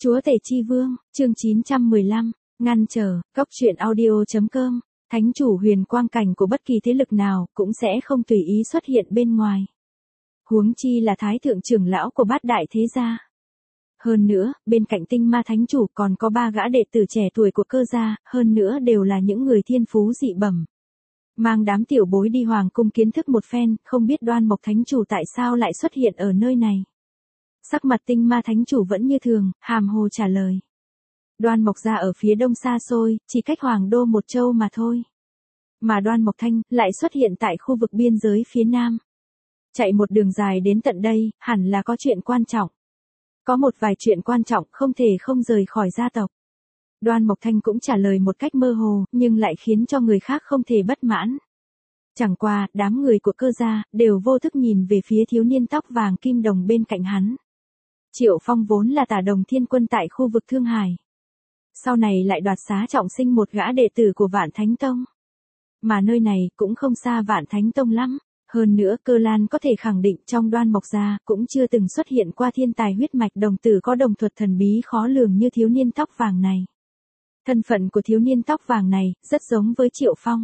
Chúa Tể Chi Vương, chương 915, ngăn trở, góc truyện audio.com, thánh chủ huyền quang cảnh của bất kỳ thế lực nào cũng sẽ không tùy ý xuất hiện bên ngoài. Huống chi là thái thượng trưởng lão của bát đại thế gia. Hơn nữa, bên cạnh tinh ma thánh chủ còn có 3 gã đệ tử trẻ tuổi của cơ gia, hơn nữa đều là những người thiên phú dị bẩm. Mang đám tiểu bối đi hoàng cung kiến thức một phen, không biết Đoan Mộc thánh chủ tại sao lại xuất hiện ở nơi này. Sắc mặt tinh ma thánh chủ vẫn như thường, hàm hồ trả lời. Đoan Mộc gia ở phía đông xa xôi, chỉ cách hoàng đô một châu mà thôi. Mà Đoan Mộc Thanh lại xuất hiện tại khu vực biên giới phía nam. Chạy một đường dài đến tận đây, hẳn là có chuyện quan trọng. Có một vài chuyện quan trọng không thể không rời khỏi gia tộc. Đoan Mộc Thanh cũng trả lời một cách mơ hồ, nhưng lại khiến cho người khác không thể bất mãn. Chẳng qua, đám người của cơ gia, đều vô thức nhìn về phía thiếu niên tóc vàng kim đồng bên cạnh hắn. Triệu Phong vốn là tả đồng thiên quân tại khu vực Thương Hải. Sau này lại đoạt xá trọng sinh một gã đệ tử của Vạn Thánh Tông. Mà nơi này cũng không xa Vạn Thánh Tông lắm. Hơn nữa Cơ Lan có thể khẳng định trong Đoan Mộc gia cũng chưa từng xuất hiện qua thiên tài huyết mạch đồng tử có đồng thuật thần bí khó lường như thiếu niên tóc vàng này. Thân phận của thiếu niên tóc vàng này rất giống với Triệu Phong.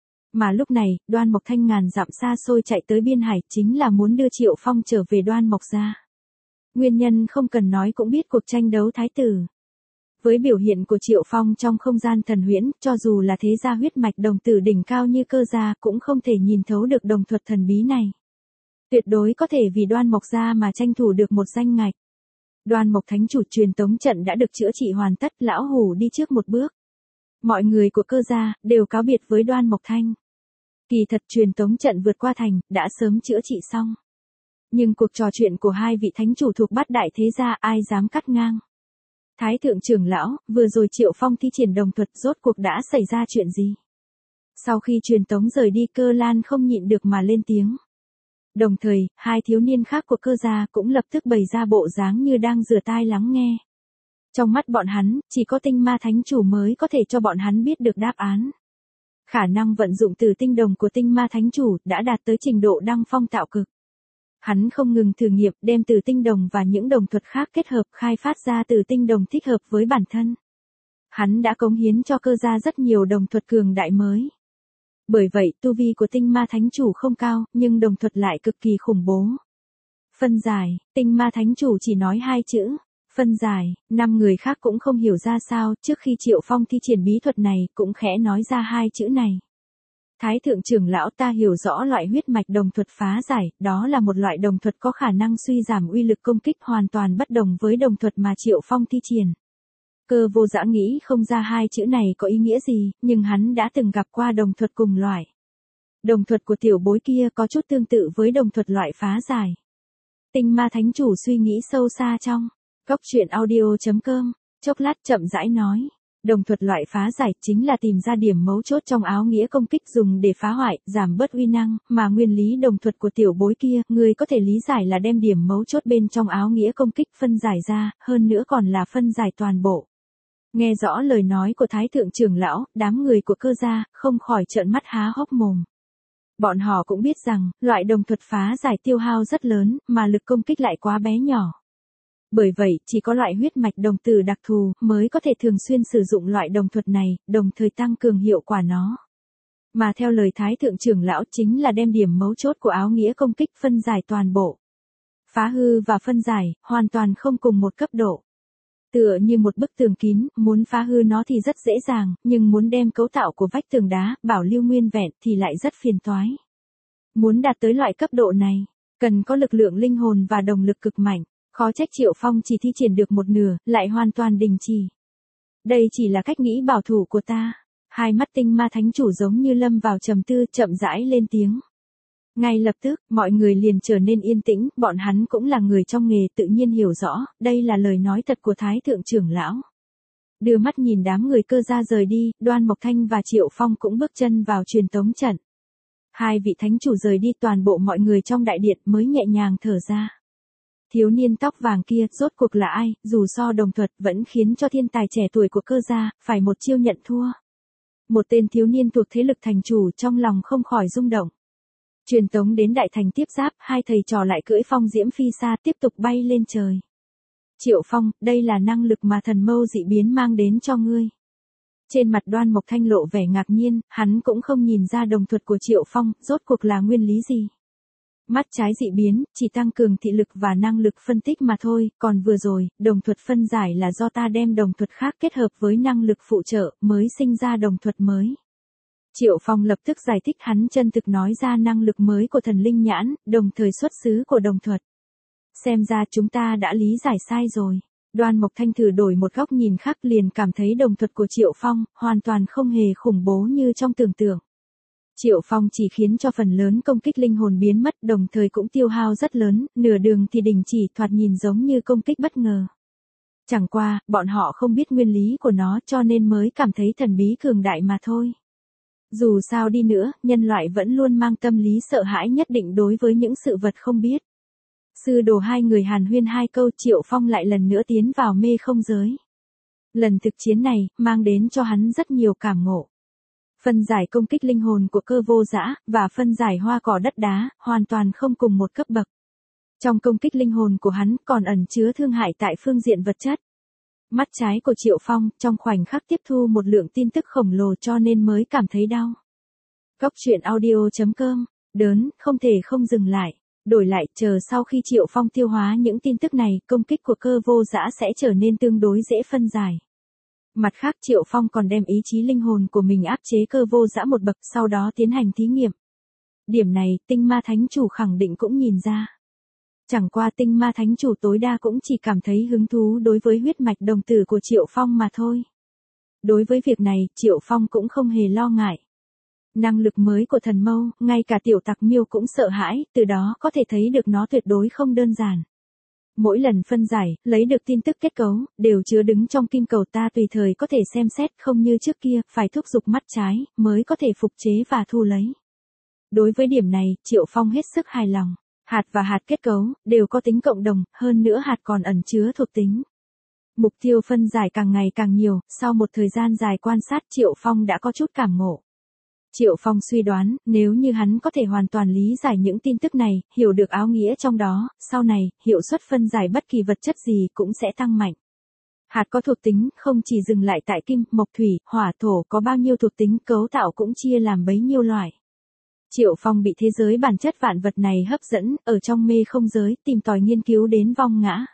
Mà lúc này, Đoan Mộc Thanh ngàn dặm xa xôi chạy tới biên hải chính là muốn đưa Triệu Phong trở về Đoan Mộc gia. Nguyên nhân không cần nói cũng biết cuộc tranh đấu thái tử. Với biểu hiện của Triệu Phong trong không gian thần huyễn, cho dù là thế gia huyết mạch đồng tử đỉnh cao như Cơ gia cũng không thể nhìn thấu được đồng thuật thần bí này. Tuyệt đối có thể vì Đoan Mộc gia mà tranh thủ được một danh ngạch. Đoan Mộc thánh chủ truyền tống trận đã được chữa trị hoàn tất, lão hủ đi trước một bước. Mọi người của Cơ gia đều cáo biệt với Đoan Mộc Thanh. Kỳ thật truyền tống trận vượt qua thành đã sớm chữa trị xong. Nhưng cuộc trò chuyện của hai vị thánh chủ thuộc bát đại thế gia ai dám cắt ngang. Thái thượng trưởng lão, vừa rồi Triệu Phong thi triển đồng thuật rốt cuộc đã xảy ra chuyện gì? Sau khi truyền tống rời đi Cơ Lan không nhịn được mà lên tiếng. Đồng thời, hai thiếu niên khác của Cơ gia cũng lập tức bày ra bộ dáng như đang rửa tai lắng nghe. Trong mắt bọn hắn, chỉ có tinh ma thánh chủ mới có thể cho bọn hắn biết được đáp án. Khả năng vận dụng tử tinh đồng của tinh ma thánh chủ đã đạt tới trình độ đăng phong tạo cực. Hắn không ngừng thử nghiệm đem tử tinh đồng và những đồng thuật khác kết hợp khai phát ra tử tinh đồng thích hợp với bản thân. Hắn đã cống hiến cho Cơ gia rất nhiều đồng thuật cường đại mới. Bởi vậy, tu vi của tinh ma thánh chủ không cao, nhưng đồng thuật lại cực kỳ khủng bố. Phân giải, tinh ma thánh chủ chỉ nói 2 chữ. Phân giải, 5 người khác cũng không hiểu ra sao, trước khi Triệu Phong thi triển bí thuật này, cũng khẽ nói ra 2 chữ này. Thái thượng trưởng lão, ta hiểu rõ loại huyết mạch đồng thuật phá giải, đó là một loại đồng thuật có khả năng suy giảm uy lực công kích hoàn toàn bất đồng với đồng thuật mà Triệu Phong thi triển. Cơ Vô Dã nghĩ không ra 2 chữ này có ý nghĩa gì, nhưng hắn đã từng gặp qua đồng thuật cùng loại. Đồng thuật của tiểu bối kia có chút tương tự với đồng thuật loại phá giải. Tinh ma thánh chủ suy nghĩ sâu xa trong góc truyện audio.com, chốc lát chậm rãi nói. Đồng thuật loại phá giải chính là tìm ra điểm mấu chốt trong áo nghĩa công kích dùng để phá hoại, giảm bớt uy năng, mà nguyên lý đồng thuật của tiểu bối kia, người có thể lý giải là đem điểm mấu chốt bên trong áo nghĩa công kích phân giải ra, hơn nữa còn là phân giải toàn bộ. Nghe rõ lời nói của Thái thượng trưởng lão, đám người của Cơ gia không khỏi trợn mắt há hốc mồm. Bọn họ cũng biết rằng, loại đồng thuật phá giải tiêu hao rất lớn, mà lực công kích lại quá bé nhỏ. Bởi vậy, chỉ có loại huyết mạch đồng tử đặc thù mới có thể thường xuyên sử dụng loại đồng thuật này, đồng thời tăng cường hiệu quả nó. Mà theo lời Thái thượng trưởng lão chính là đem điểm mấu chốt của áo nghĩa công kích phân giải toàn bộ. Phá hư và phân giải, hoàn toàn không cùng một cấp độ. Tựa như một bức tường kín, muốn phá hư nó thì rất dễ dàng, nhưng muốn đem cấu tạo của vách tường đá, bảo lưu nguyên vẹn thì lại rất phiền toái. Muốn đạt tới loại cấp độ này, cần có lực lượng linh hồn và đồng lực cực mạnh. Khó trách Triệu Phong chỉ thi triển được một nửa, lại hoàn toàn đình chỉ. Đây chỉ là cách nghĩ bảo thủ của ta. Hai mắt tinh ma thánh chủ giống như lâm vào trầm tư, chậm rãi lên tiếng. Ngay lập tức, mọi người liền trở nên yên tĩnh, bọn hắn cũng là người trong nghề tự nhiên hiểu rõ, đây là lời nói thật của Thái thượng trưởng lão. Đưa mắt nhìn đám người Cơ gia rời đi, Đoan Mộc Thanh và Triệu Phong cũng bước chân vào truyền tống trận. Hai vị thánh chủ rời đi, toàn bộ mọi người trong đại điện mới nhẹ nhàng thở ra. Thiếu niên tóc vàng kia rốt cuộc là ai, dù so đồng thuật vẫn khiến cho thiên tài trẻ tuổi của Cơ gia phải một chiêu nhận thua. Một tên thiếu niên thuộc thế lực thành chủ trong lòng không khỏi rung động. Truyền tống đến đại thành tiếp giáp, hai thầy trò lại cưỡi phong diễm phi xa tiếp tục bay lên trời. Triệu Phong, đây là năng lực mà thần mâu dị biến mang đến cho ngươi. Trên mặt Đoan Mộc Thanh lộ vẻ ngạc nhiên, hắn cũng không nhìn ra đồng thuật của Triệu Phong, rốt cuộc là nguyên lý gì. Mắt trái dị biến, chỉ tăng cường thị lực và năng lực phân tích mà thôi, còn vừa rồi, đồng thuật phân giải là do ta đem đồng thuật khác kết hợp với năng lực phụ trợ, mới sinh ra đồng thuật mới. Triệu Phong lập tức giải thích, hắn chân thực nói ra năng lực mới của thần linh nhãn, đồng thời xuất xứ của đồng thuật. Xem ra chúng ta đã lý giải sai rồi. Đoan Mộc Thanh thử đổi một góc nhìn khác, liền cảm thấy đồng thuật của Triệu Phong hoàn toàn không hề khủng bố như trong tưởng tượng. Triệu Phong chỉ khiến cho phần lớn công kích linh hồn biến mất, đồng thời cũng tiêu hao rất lớn, nửa đường thì đình chỉ, thoạt nhìn giống như công kích bất ngờ. Chẳng qua, bọn họ không biết nguyên lý của nó cho nên mới cảm thấy thần bí cường đại mà thôi. Dù sao đi nữa, nhân loại vẫn luôn mang tâm lý sợ hãi nhất định đối với những sự vật không biết. Sư đồ hai người hàn huyên hai câu, Triệu Phong lại lần nữa tiến vào mê không giới. Lần thực chiến này, mang đến cho hắn rất nhiều cảm ngộ. Phân giải công kích linh hồn của Cơ Vô Dã, và phân giải hoa cỏ đất đá, hoàn toàn không cùng một cấp bậc. Trong công kích linh hồn của hắn còn ẩn chứa thương hại tại phương diện vật chất. Mắt trái của Triệu Phong, trong khoảnh khắc tiếp thu một lượng tin tức khổng lồ cho nên mới cảm thấy đau. Góc truyện audio.com, đớn, không thể không dừng lại. Đổi lại, chờ sau khi Triệu Phong tiêu hóa những tin tức này, công kích của Cơ Vô Dã sẽ trở nên tương đối dễ phân giải. Mặt khác, Triệu Phong còn đem ý chí linh hồn của mình áp chế Cơ Vô Dã một bậc, sau đó tiến hành thí nghiệm. Điểm này, Tinh Ma Thánh Chủ khẳng định cũng nhìn ra. Chẳng qua Tinh Ma Thánh Chủ tối đa cũng chỉ cảm thấy hứng thú đối với huyết mạch đồng tử của Triệu Phong mà thôi. Đối với việc này, Triệu Phong cũng không hề lo ngại. Năng lực mới của thần mâu, ngay cả tiểu tặc miêu cũng sợ hãi, từ đó có thể thấy được nó tuyệt đối không đơn giản. Mỗi lần phân giải, lấy được tin tức kết cấu, đều chứa đứng trong kim cầu, ta tùy thời có thể xem xét, không như trước kia, phải thúc giục mắt trái, mới có thể phục chế và thu lấy. Đối với điểm này, Triệu Phong hết sức hài lòng. Hạt và hạt kết cấu, đều có tính cộng đồng, hơn nữa hạt còn ẩn chứa thuộc tính. Mục tiêu phân giải càng ngày càng nhiều, sau một thời gian dài quan sát, Triệu Phong đã có chút cảm ngộ. Triệu Phong suy đoán, nếu như hắn có thể hoàn toàn lý giải những tin tức này, hiểu được áo nghĩa trong đó, sau này, hiệu suất phân giải bất kỳ vật chất gì cũng sẽ tăng mạnh. Hạt có thuộc tính, không chỉ dừng lại tại kim, mộc, thủy, hỏa, thổ, có bao nhiêu thuộc tính cấu tạo cũng chia làm bấy nhiêu loại. Triệu Phong bị thế giới bản chất vạn vật này hấp dẫn, ở trong mê không giới, tìm tòi nghiên cứu đến vong ngã.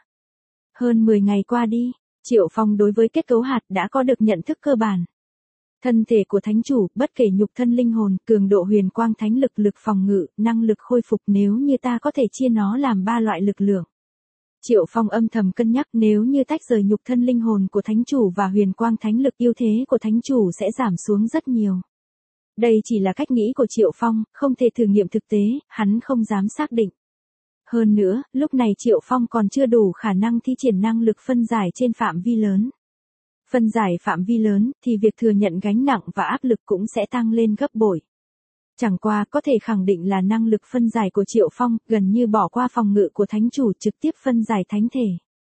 Hơn 10 ngày qua đi, Triệu Phong đối với kết cấu hạt đã có được nhận thức cơ bản. Thân thể của thánh chủ, bất kể nhục thân linh hồn, cường độ huyền quang thánh lực, lực phòng ngự, năng lực khôi phục, nếu như ta có thể chia nó làm 3 loại lực lượng. Triệu Phong âm thầm cân nhắc, nếu như tách rời nhục thân linh hồn của thánh chủ và huyền quang thánh lực, ưu thế của thánh chủ sẽ giảm xuống rất nhiều. Đây chỉ là cách nghĩ của Triệu Phong, không thể thử nghiệm thực tế, hắn không dám xác định. Hơn nữa, lúc này Triệu Phong còn chưa đủ khả năng thi triển năng lực phân giải trên phạm vi lớn. Phân giải phạm vi lớn, thì việc thừa nhận gánh nặng và áp lực cũng sẽ tăng lên gấp bội. Chẳng qua, có thể khẳng định là năng lực phân giải của Triệu Phong, gần như bỏ qua phòng ngự của thánh chủ, trực tiếp phân giải thánh thể.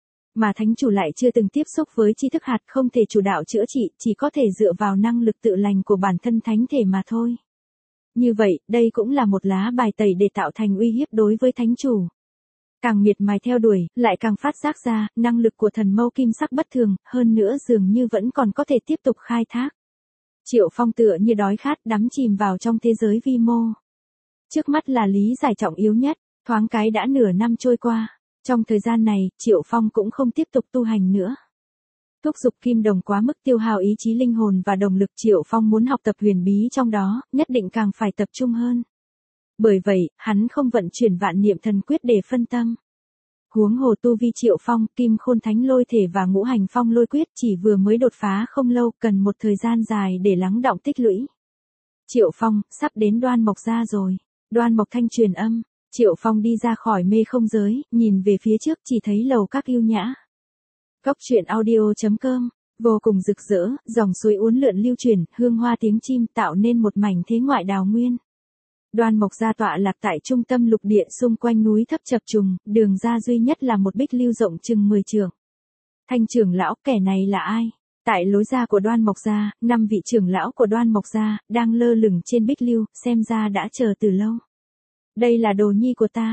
Mà thánh chủ lại chưa từng tiếp xúc với tri thức hạt, không thể chủ đạo chữa trị, chỉ có thể dựa vào năng lực tự lành của bản thân thánh thể mà thôi. Như vậy, đây cũng là một lá bài tẩy để tạo thành uy hiếp đối với thánh chủ. Càng miệt mài theo đuổi, lại càng phát giác ra, năng lực của thần mâu kim sắc bất thường, hơn nữa dường như vẫn còn có thể tiếp tục khai thác. Triệu Phong tựa như đói khát, đắm chìm vào trong thế giới vi mô. Trước mắt là lý giải trọng yếu nhất, thoáng cái đã nửa năm trôi qua. Trong thời gian này, Triệu Phong cũng không tiếp tục tu hành nữa. Thúc giục kim đồng quá mức tiêu hao ý chí linh hồn và động lực, Triệu Phong muốn học tập huyền bí trong đó, nhất định càng phải tập trung hơn. Bởi vậy, hắn không vận chuyển vạn niệm thần quyết để phân tâm. Huống hồ tu vi Triệu Phong, kim khôn thánh lôi thể và ngũ hành phong lôi quyết chỉ vừa mới đột phá không lâu, cần một thời gian dài để lắng đọng tích lũy. Triệu Phong, sắp đến Đoan Mộc gia rồi. Đoan Mộc Thanh truyền âm. Triệu Phong đi ra khỏi mê không giới, nhìn về phía trước chỉ thấy lầu các yêu nhã. Góc truyện audio.com, vô cùng rực rỡ, dòng suối uốn lượn lưu chuyển, hương hoa tiếng chim tạo nên một mảnh thế ngoại đào nguyên. Đoan Mộc gia tọa lạc tại trung tâm lục địa, xung quanh núi thấp chập trùng, đường ra duy nhất là một bích lưu rộng chừng 10 trượng. Thanh trưởng lão, kẻ này là ai? Tại lối ra của Đoan Mộc gia, 5 vị trưởng lão của Đoan Mộc gia đang lơ lửng trên bích lưu, xem ra đã chờ từ lâu. Đây là đồ nhi của ta.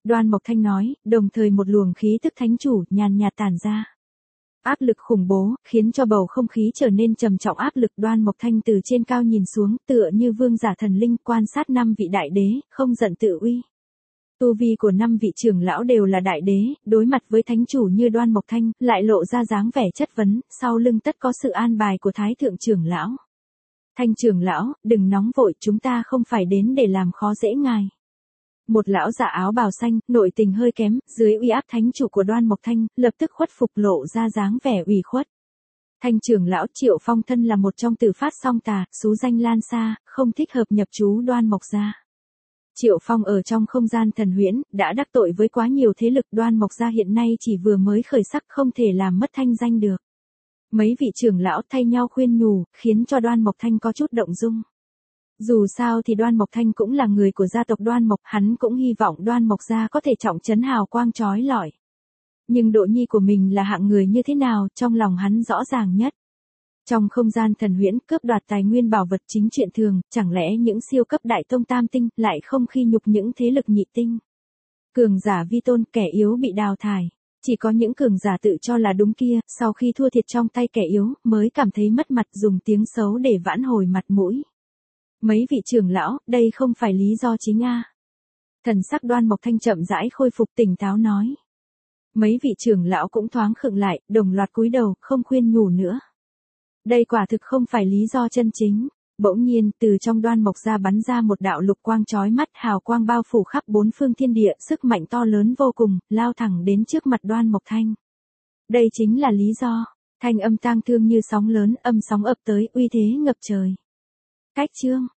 Đoan Mộc Thanh nói, đồng thời một luồng khí tức thánh chủ nhàn nhạt tản ra. Áp lực khủng bố, khiến cho bầu không khí trở nên trầm trọng áp lực. Đoan Mộc Thanh từ trên cao nhìn xuống, tựa như vương giả thần linh quan sát 5 vị đại đế, không giận tự uy. Tu vi của 5 vị trưởng lão đều là đại đế, đối mặt với thánh chủ như Đoan Mộc Thanh, lại lộ ra dáng vẻ chất vấn, sau lưng tất có sự an bài của Thái thượng trưởng lão. Thanh trưởng lão, đừng nóng vội, chúng ta không phải đến để làm khó dễ ngài. Một lão giả áo bào xanh, nội tình hơi kém, dưới uy áp thánh chủ của Đoan Mộc Thanh, lập tức khuất phục lộ ra dáng vẻ ủy khuất. Thanh trưởng lão Triệu Phong thân là một trong tử phát song tà, xú danh lan xa, không thích hợp nhập chú Đoan Mộc gia. Triệu Phong ở trong không gian thần huyễn, đã đắc tội với quá nhiều thế lực. Đoan Mộc gia hiện nay chỉ vừa mới khởi sắc, không thể làm mất thanh danh được. Mấy vị trưởng lão thay nhau khuyên nhủ, khiến cho Đoan Mộc Thanh có chút động dung. Dù sao thì Đoan Mộc Thanh cũng là người của gia tộc Đoan Mộc, hắn cũng hy vọng Đoan Mộc gia có thể trọng trấn hào quang chói lọi. Nhưng độ nhi của mình là hạng người như thế nào, trong lòng hắn rõ ràng nhất. Trong không gian thần huyễn, cướp đoạt tài nguyên bảo vật chính chuyện thường, chẳng lẽ những siêu cấp đại tông tam tinh lại không khi nhục những thế lực nhị tinh. Cường giả vi tôn, kẻ yếu bị đào thải. Chỉ có những cường giả tự cho là đúng kia, sau khi thua thiệt trong tay kẻ yếu, mới cảm thấy mất mặt, dùng tiếng xấu để vãn hồi mặt mũi. Mấy vị trưởng lão, đây không phải lý do chính a. Thần sắc Đoan Mộc Thanh chậm rãi khôi phục tỉnh táo nói. Mấy vị trưởng lão cũng thoáng khựng lại, đồng loạt cúi đầu, không khuyên nhủ nữa. Đây quả thực không phải lý do chân chính. Bỗng nhiên, từ trong Đoan Mộc gia bắn ra một đạo lục quang chói mắt, hào quang bao phủ khắp bốn phương thiên địa, sức mạnh to lớn vô cùng, lao thẳng đến trước mặt Đoan Mộc Thanh. Đây chính là lý do. Thanh âm tang thương như sóng lớn, âm sóng ập tới, uy thế ngập trời. Cách chương